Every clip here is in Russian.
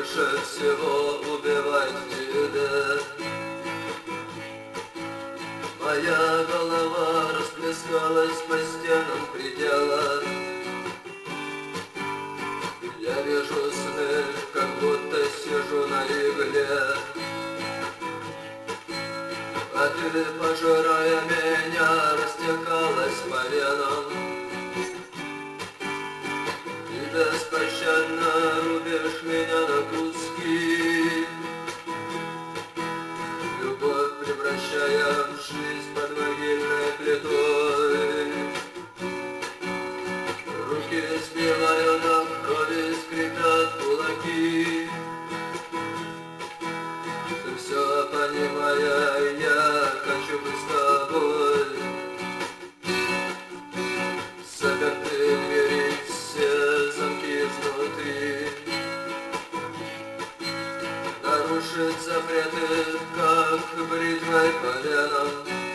больше всего убивает тебя. Моя голова расплескалась по стенам предела. Я вижу сны, как будто сижу на игле. А ты, пожирая меня, растекалась по венам. И беспощадно рубишь меня на куски, любовь превращая в жизнь под могильной плитой. Руки сбиваю до крови, скрипят кулаки. Ты все понимая, я хочу быть с тобой. Заперты двери, все замки изнутри. Нарушить запреты, как бритвой по венам.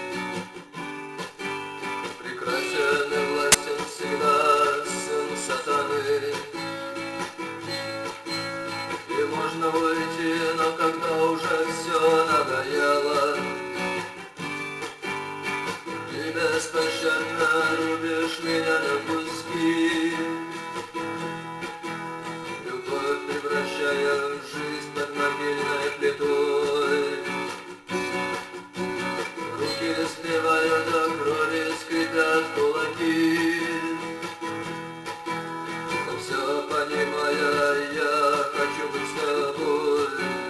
Прекрасен и властен всегда сын сатаны. И можно уйти, но когда уже все надоело, ты беспощадно рубишь меня на куски, любовь превращая в жизнь под могильной плитой. Руки сбиваю до крови, скрипят кулаки. Но все понимая, я хочу быть с тобой.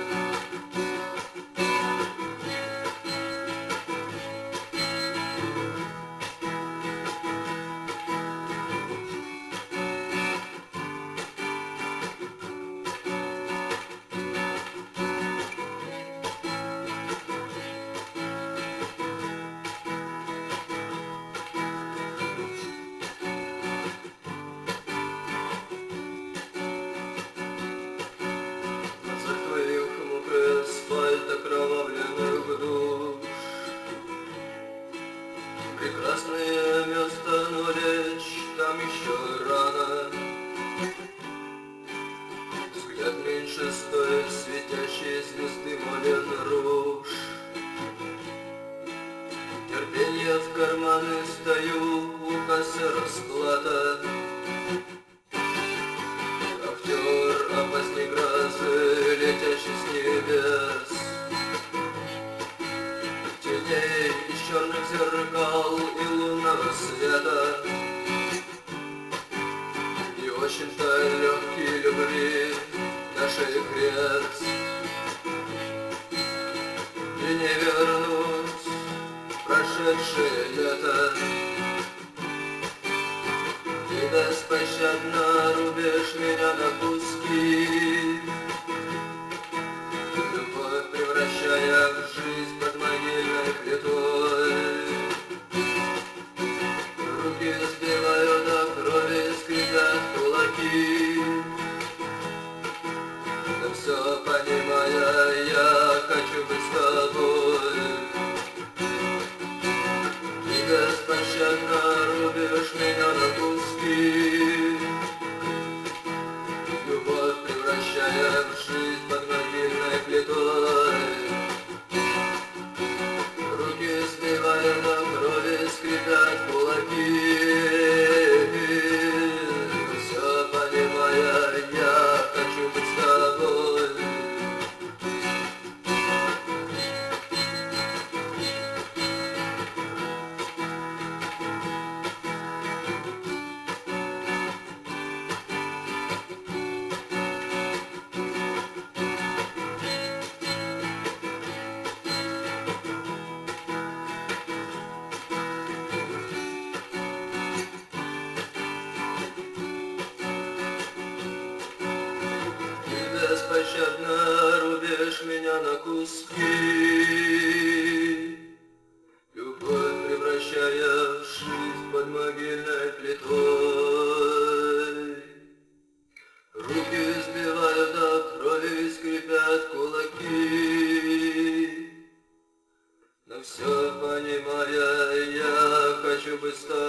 Окровавленных душ. Прекрасное место, но лечь там еще рано. Взгляд меньше стоит светящей звезды Молен Руж. Терпенье в карманы стою, у кассы расплата. Актер опасней грозы, летящий с небес. Теней из черных зеркал и лунного света. И очень-то легкий любви нашей крест. И не вернуть прошедшее лето. Ты беспощадно рубишь меня на куски, любовь превращая в жизнь под могильной плитой. Руки сбиваю до крови, скрипят кулаки. Но все понимая, я хочу быть с тобой. Ты беспощадно рубишь меня на куски, любовь превращая в жизнь под могильной плитой. Руки сбивая до крови, скрипят кулаки. Все понимая, я хочу быть с тобой. Беспощадно рубишь меня на куски, любовь превращая в жизнь под могильной плитой. Руки сбиваю до крови, скрипят кулаки. Но все понимая, я хочу быть с тобой.